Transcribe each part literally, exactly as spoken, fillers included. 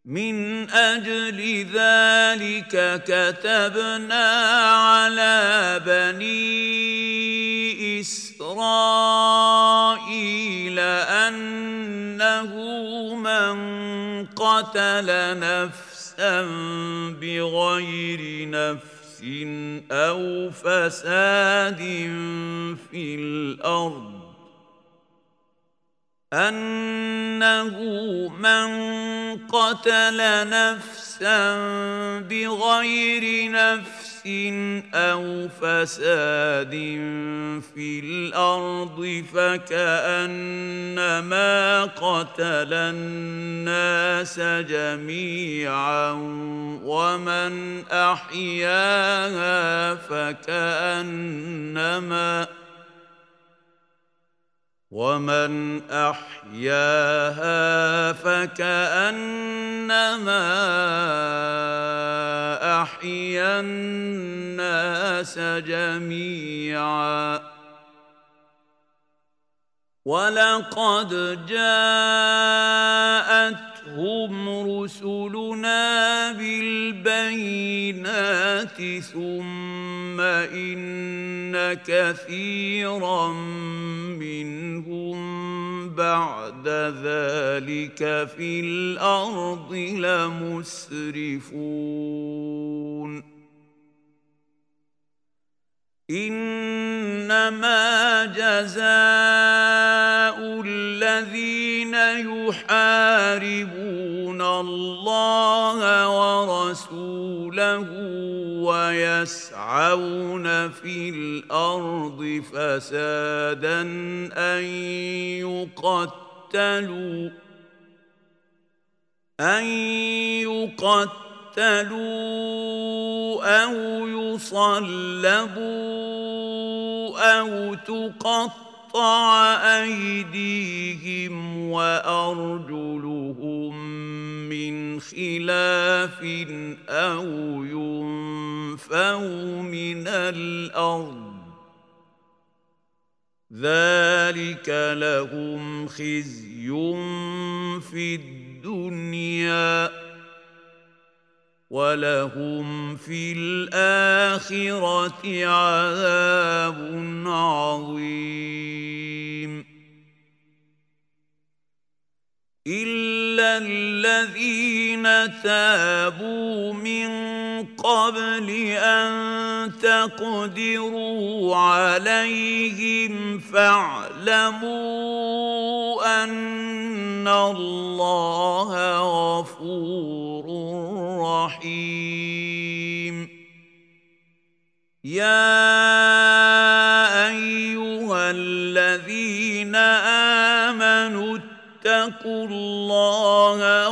من أجل ذلك كتبنا على بني إسرائيل أنه من قتل نفسا بغير نفس أو فساد في الأرض أنه من قتل نفسا بغير نفس أو فساد في الأرض فكأنما قتل الناس جميعا ومن أحياها فكأنما ومن أحياها فكأنما أحيا الناس جميعا ولقد جاءتهم رسلنا بالبينات ثم إن كثيرا منهم بعد ذلك في الأرض لمسرفون إنما جزاء الذين يحاربون الله ورسوله ويسعون في الأرض فسادا أن يقتلوا أن يقتلوا أو يصلبوا أو تقطع أيديهم وأرجلهم من خلاف أو ينفوا من الأرض ذلك لهم خزي في الدنيا ولهم في الآخرة عذاب عظيم إلا الذين تابوا من قبل أن تقدروا عليهم فاعلموا أن الله غفور رحيم يا أيها الذين آمنوا اتقوا الله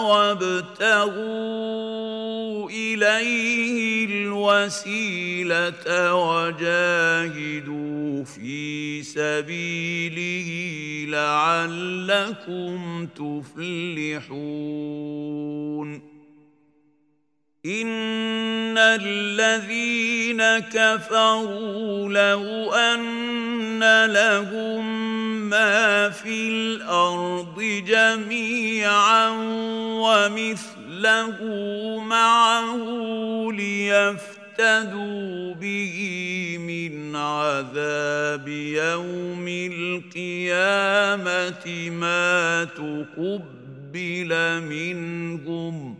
وابتغوا إليه الوسيلة وجاهدوا في سبيله لعلكم تفلحون إن الذين كفروا لو أن لهم ما في الأرض جميعا ومثله معه ليفتدوا به من عذاب يوم القيامة ما تقبل منهم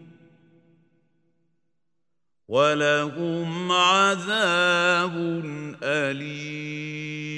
ولهم عذاب أليم